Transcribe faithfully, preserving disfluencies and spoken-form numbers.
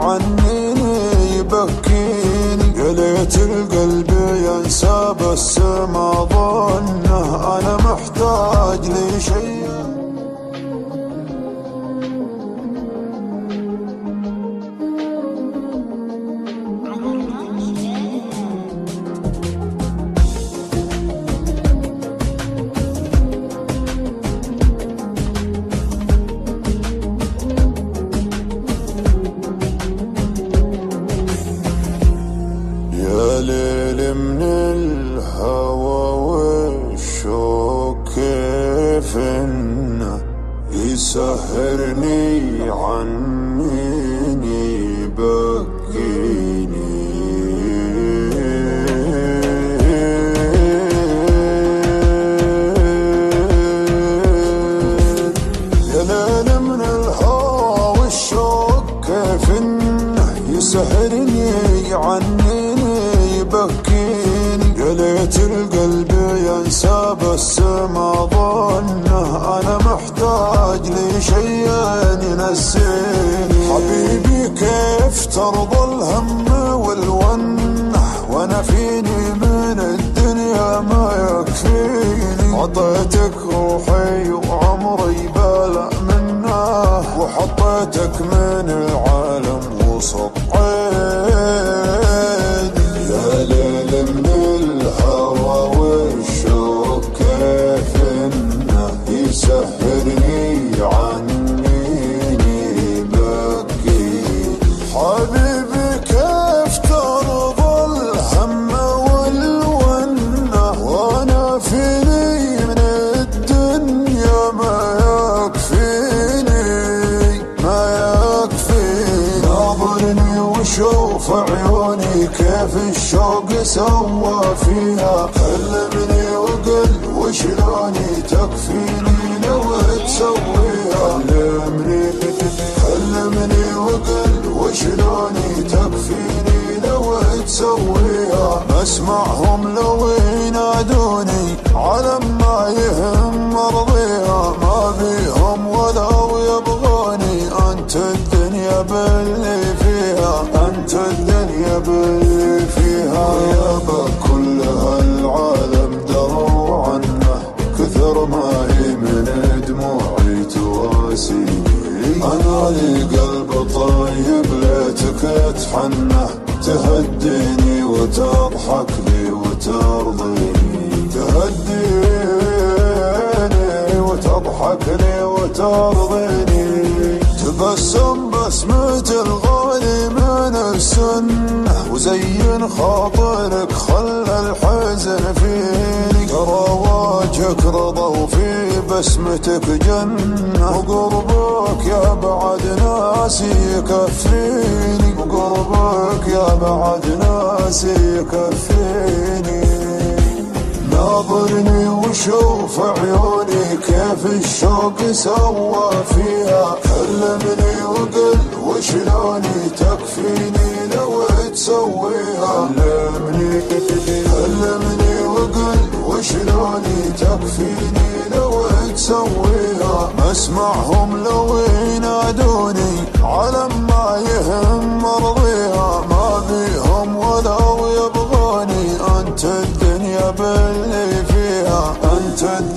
يعنيني يبكيني، يا ليت القلب ينسى بس ما ظنه أنا محتاج لي شيء. يا ليل من الهوى والشوق كيف انه يسهرني عنيني يبكيني، يا ليل من الهوى والشوق كيف انه يسهرني عنيني يبكيني، يا ليت القلب ينسى بس ما ظنه أنا محتاج لي شيء ينسيني. حبيبي كيف ترضى الهم والونه وانا فيني من الدنيا ما يكفيني، عطيتك روحي وعمري بلا منه وحطيتك من العالم وسط عيني. يا ليل من الهوى والشوق كيف انه يسهرني عنيني يبكيني، حبيبي كيف ترضى الهم والونه وانا فيني من الدنيا ما يكفيني ما يكفيني. ناظرني وشوف عيوني كيف الشوق سوى فيها، كلمني وقل وشلوني تكفيني لو تسويها، كلمني كلمني وقل وشلوني تكفيني لو تسويها. اسمعهم لو ينادوني على ما يهم مرضيها، ما بيهم ولو يبغوني انت الدنيا باللي فيها، انت الدنيا باللي فيها. يابا كل هالعالم دروا عنه كثر ما هي من دموعي تواسيني، انا لي قلب طيب ليتك تحنه، تهديني وتضحك لي وترضيني، تهديني وتضحك لي وترضيني. تبسم بسمة الغالي من السنة وزين خاطرك خلى الحزن فيني، ترى وجهك رضا وفي بسمتك جنة، وقربك يا بعد ناسي يكفيني، وقربك يا بعد ناسي يكفيني. ناظرني وشوف عيوني كيف الشوق سوى فيها، كلمني وقل وشلوني تكفيني لو تسويها، كلمني كلمني وقل وشلوني تكفيني لو تسويها. اسمعهم لو ينادوني على ما يهم مرضيها، ما بيهم ولو يبغوني انت الدنيا باللي فيها، انت الدنيا